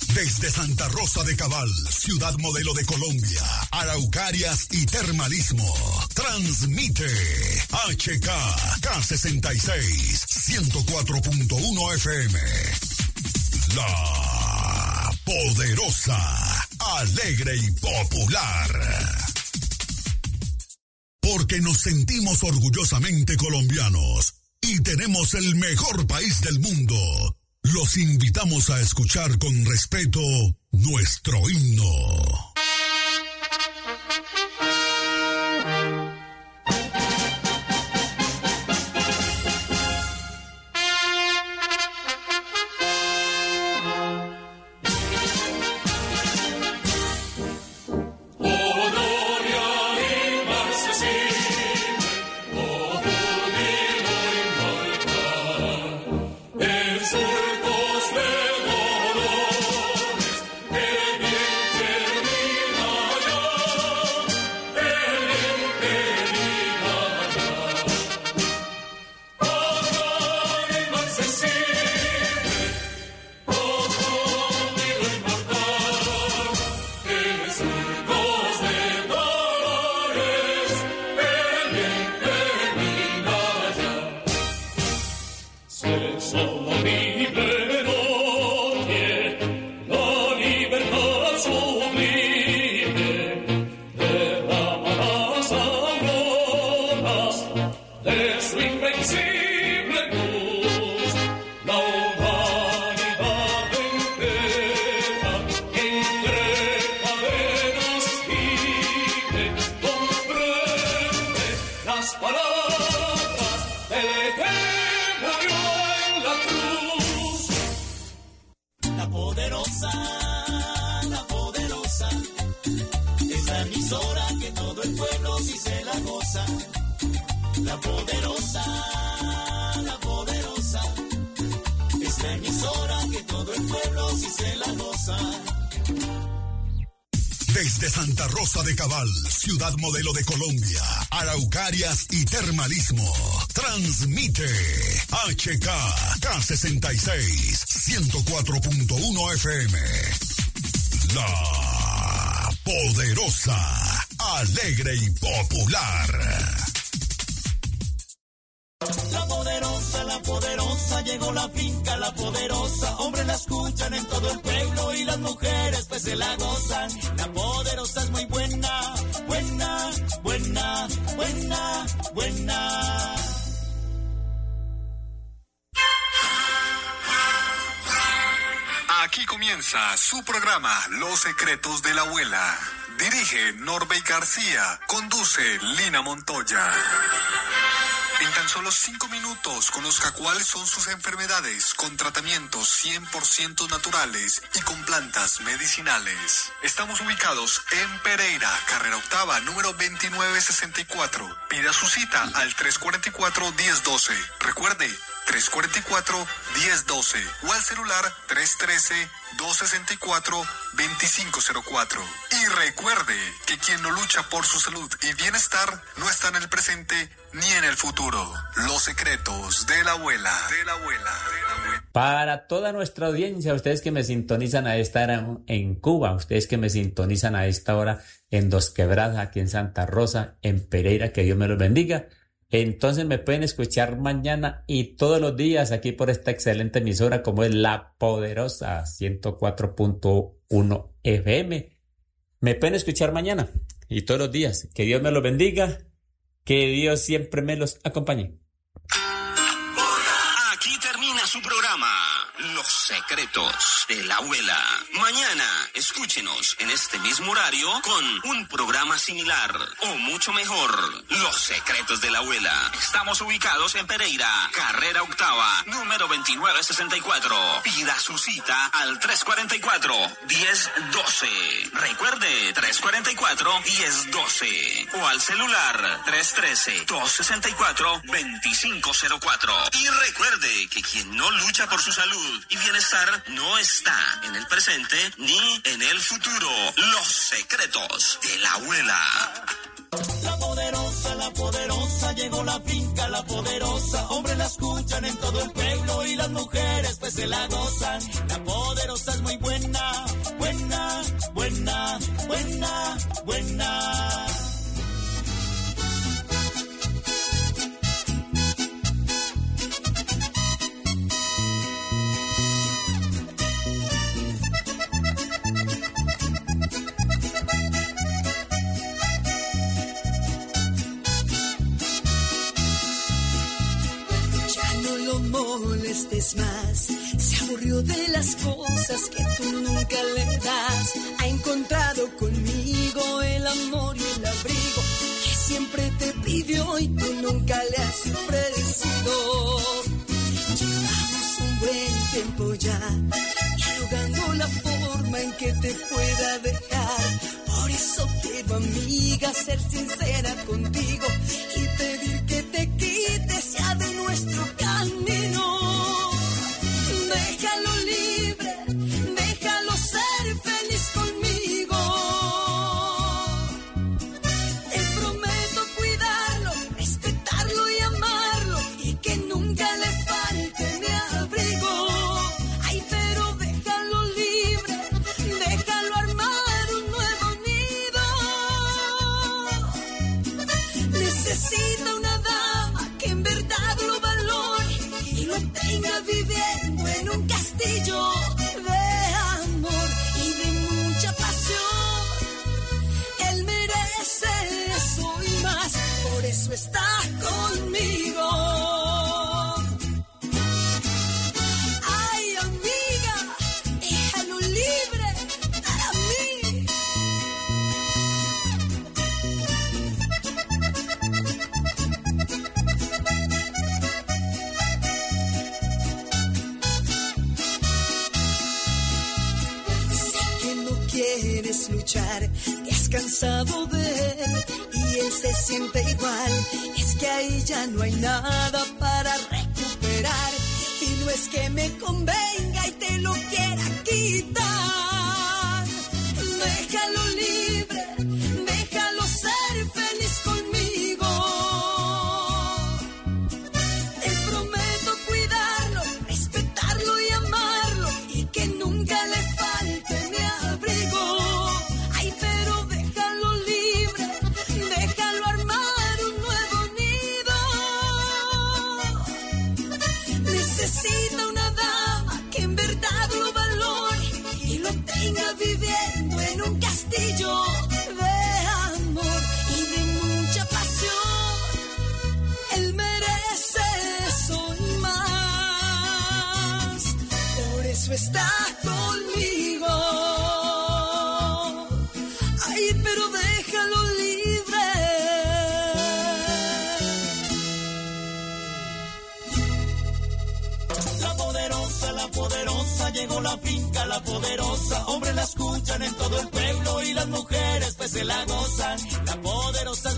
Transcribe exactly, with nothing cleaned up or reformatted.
Desde Santa Rosa de Cabal, ciudad modelo de Colombia, Araucarias y Termalismo, transmite H K K sesenta y seis, ciento cuatro punto uno F M. La poderosa, alegre y popular. Porque nos sentimos orgullosamente colombianos y tenemos el mejor país del mundo. Los invitamos a escuchar con respeto nuestro himno. Desde Santa Rosa de Cabal, ciudad modelo de Colombia, Araucarias y Termalismo, transmite H K K sesenta y seis, ciento cuatro punto uno F M. La poderosa, alegre y popular. La poderosa, la poderosa, llegó la finca, la poderosa, hombres la escuchan en todo el pueblo y las mujeres pues se la gozan. La poderosa es muy buena, buena, buena, buena, buena. Aquí comienza su programa Los Secretos de la Abuela. Dirige Norbey García, conduce Lina Montoya. En tan solo cinco minutos conozca cuáles son sus enfermedades con tratamientos cien por ciento naturales y con plantas medicinales. Estamos ubicados en Pereira, carrera octava, número veintinueve sesenta y cuatro. Pida su cita al tres cuatro cuatro, uno cero uno dos. Recuerde, tres cuatro cuatro, uno cero uno dos o al celular tres uno tres, dos seis cuatro, dos cinco cero cuatro. Y recuerde que quien no lucha por su salud y bienestar no está en el presente ni en el futuro. Los secretos de la abuela. De la abuela. De la abuela. Para toda nuestra audiencia, ustedes que me sintonizan a esta hora en Cuba, ustedes que me sintonizan a esta hora en Dos Quebradas, aquí en Santa Rosa, en Pereira, que Dios me los bendiga. Entonces me pueden escuchar mañana y todos los días aquí por esta excelente emisora como es La Poderosa ciento cuatro punto uno F M. Me pueden escuchar mañana y todos los días. Que Dios me los bendiga. Que Dios siempre me los acompañe. Aquí termina su programa, Los Secretos de la Abuela. Mañana escúchenos en este mismo horario con un programa similar o mucho mejor, Los Secretos de la Abuela. Estamos ubicados en Pereira, carrera octava, número veintinueve sesenta y cuatro. Pida su cita al tres cuatro cuatro, uno cero uno dos. Recuerde, tres cuatro cuatro, uno cero uno dos o al celular tres uno tres, dos seis cuatro, dos cinco cero cuatro. Y recuerde que quien no lucha por su salud y bienestar no está en el presente ni en el futuro. Los secretos de la abuela. La poderosa, la poderosa, llegó la finca, la poderosa, hombres la escuchan en todo el pueblo y y las mujeres pues se la gozan. La poderosa es muy buena, buena, buena, buena, buena. Molestes más, se aburrió de las cosas que tú nunca le das. Ha encontrado conmigo el amor y el abrigo que siempre te pidió y tú nunca le has ofrecido. Llevamos un buen tiempo ya dialogando la forma en que te pueda dejar. Por eso quiero, amiga, ser sincera contigo y pedir que te quites ya de nuestro camino. Déjalo libre, déjalo ser feliz conmigo. Te prometo cuidarlo, respetarlo y amarlo y que nunca le falte mi abrigo. Ay, pero déjalo libre, déjalo armar un nuevo nido. Necesita una dama que en verdad lo valore y lo tenga viviendo en un castillo de amor y de mucha pasión. Él merece eso y más, por eso está conmigo. Ay, amiga, déjalo libre para mí. Quieres luchar, te has cansado de él y él se siente igual. Es que ahí ya no hay nada para recuperar y no es que me convenga y te lo quiera quitar. Déjalo libre, déjalo ser feliz conmigo. Te prometo cuidarlo, respetarlo y amarlo y que nunca le falte mi abrigo. Ay, pero déjalo libre, déjalo armar un nuevo nido. Necesita una dama que en verdad lo valore y lo tenga viviendo en un castillo de amor y de mucha pasión. Él merece eso y más, por eso está conmigo. Ay, pero déjalo libre. La poderosa, la poderosa, llegó la finca, la poderosa. Hombres la escuchan en todo el pueblo y las mujeres pues se la gozan. La poderosa